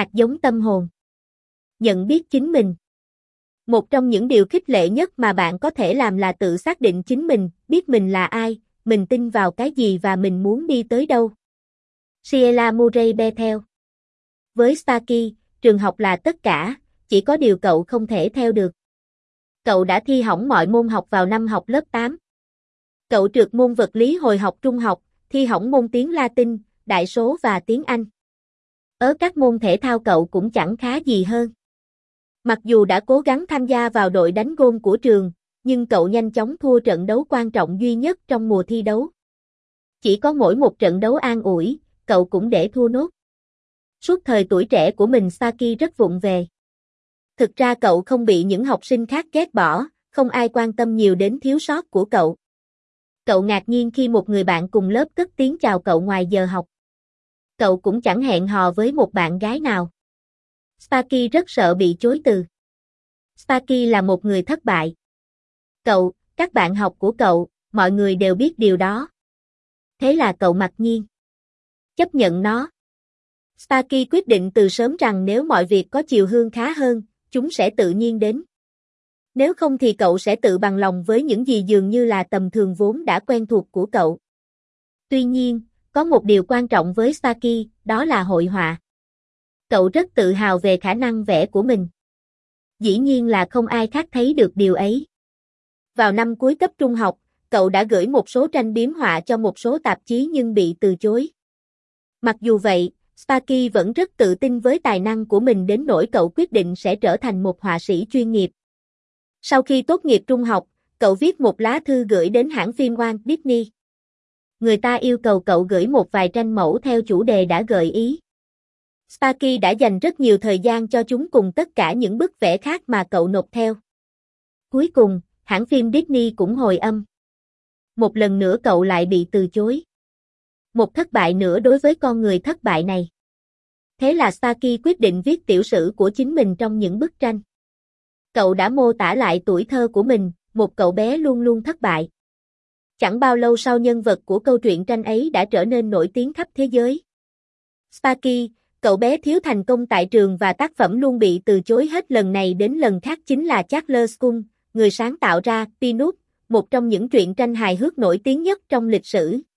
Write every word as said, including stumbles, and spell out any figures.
hạt giống tâm hồn. Nhận biết chính mình. Một trong những điều khích lệ nhất mà bạn có thể làm là tự xác định chính mình, biết mình là ai, mình tin vào cái gì và mình muốn đi tới đâu. Sheila Murray Bethel. Với Sparky, trường học là tất cả, chỉ có điều cậu không thể theo được. Cậu đã thi hỏng mọi môn học vào năm học lớp tám. Cậu trượt môn vật lý hồi học trung học, thi hỏng môn tiếng Latin, đại số và tiếng Anh. Ở các môn thể thao cậu cũng chẳng khá gì hơn. Mặc dù đã cố gắng tham gia vào đội đánh gôn của trường, nhưng cậu nhanh chóng thua trận đấu quan trọng duy nhất trong mùa thi đấu. Chỉ có mỗi một trận đấu an ủi, cậu cũng để thua nốt. Suốt thời tuổi trẻ của mình Sparky rất vụng về. Thực ra cậu không bị những học sinh khác ghét bỏ, không ai quan tâm nhiều đến thiếu sót của cậu. Cậu ngạc nhiên khi một người bạn cùng lớp cất tiếng chào cậu ngoài giờ học. Cậu cũng chẳng hẹn hò với một bạn gái nào. Sparky rất sợ bị chối từ. Sparky là một người thất bại. Cậu, các bạn học của cậu, mọi người đều biết điều đó. Thế là cậu mặc nhiên chấp nhận nó. Sparky quyết định từ sớm rằng nếu mọi việc có chiều hướng khá hơn, chúng sẽ tự nhiên đến. Nếu không thì cậu sẽ tự bằng lòng với những gì dường như là tầm thường vốn đã quen thuộc của cậu. Tuy nhiên, có một điều quan trọng với Sparky, đó là hội họa. Cậu rất tự hào về khả năng vẽ của mình. Dĩ nhiên là không ai khác thấy được điều ấy. Vào năm cuối cấp trung học, cậu đã gửi một số tranh biếm họa cho một số tạp chí nhưng bị từ chối. Mặc dù vậy, Sparky vẫn rất tự tin với tài năng của mình đến nỗi cậu quyết định sẽ trở thành một họa sĩ chuyên nghiệp. Sau khi tốt nghiệp trung học, cậu viết một lá thư gửi đến hãng phim Walt Disney. Người ta yêu cầu cậu gửi một vài tranh mẫu theo chủ đề đã gợi ý. Sparky đã dành rất nhiều thời gian cho chúng cùng tất cả những bức vẽ khác mà cậu nộp theo. Cuối cùng, hãng phim Disney cũng hồi âm. Một lần nữa cậu lại bị từ chối. Một thất bại nữa đối với con người thất bại này. Thế là Sparky quyết định viết tiểu sử của chính mình trong những bức tranh. Cậu đã mô tả lại tuổi thơ của mình, một cậu bé luôn luôn thất bại. Chẳng bao lâu sau nhân vật của câu chuyện tranh ấy đã trở nên nổi tiếng khắp thế giới. Sparky, cậu bé thiếu thành công tại trường và tác phẩm luôn bị từ chối hết lần này đến lần khác chính là Charles Schulz, người sáng tạo ra Peanuts, một trong những truyện tranh hài hước nổi tiếng nhất trong lịch sử.